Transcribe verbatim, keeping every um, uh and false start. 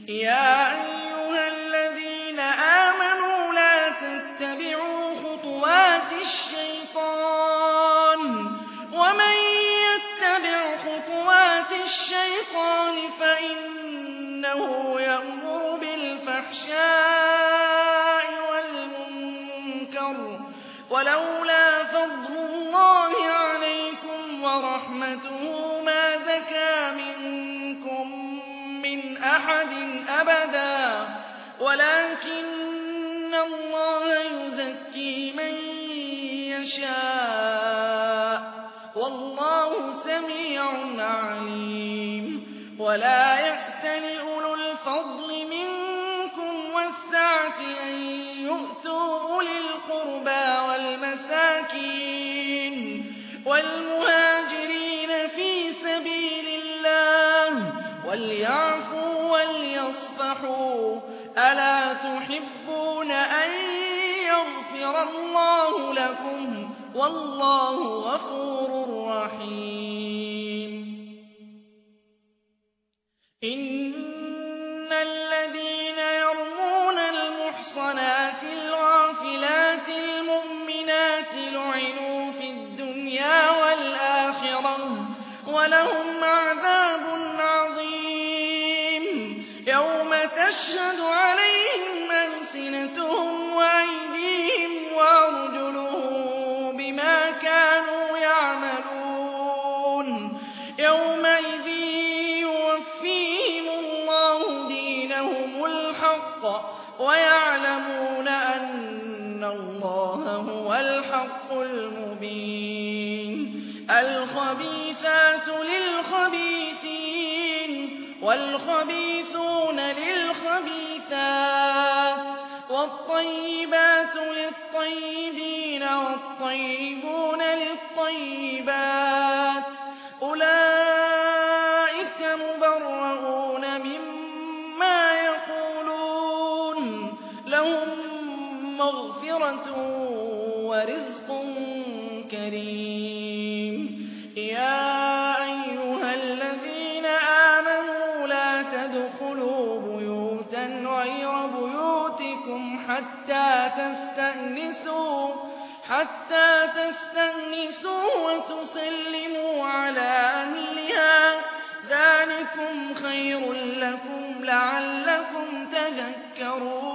يا أيها الذين آمنوا لا تتبعوا خطوات الشيطان ومن يتبع خطوات الشيطان فإنه يأمر بالفحشاء والمنكر ولولا فضل الله عليكم ورحمته ما زكى منكم من أحد أبدا ولكن الله يزكي من يشاء والله سميع عليم ولا يأتل أولو الفضل منكم والسعة أن يؤتوا أولي القربى والمساكين والمهاجرين في سبيل الله وليعفوا وليصفحوا ألا تحبون أن يغفر الله لكم والله غفور رحيم إن الذين يرمون المحصنات الغافلات المؤمنات لعنوا في الدنيا والآخرة ولهم عذاب عظيم يوم تشهد عليهم ألسنتهم وأيديهم وأرجلهم بما كانوا يعملون يومئذ يوفيهم الله دينهم الحق ويعلمون أن الله هو الحق المبين الخبيثات للخبيثين والخبيثون للخبيثات والطيبات للطيبين والطيبون للطيبات أولئك مبرؤون مما يقولون لهم مغفرة ورزق كريم يا أيها الذين آمنوا لا تدخلوا بيوتا غير بيوتكم حتى تستأنسوا حتى تستأنسوا وتسلموا على أهلها ذلكم خير لكم لعلكم تذكرون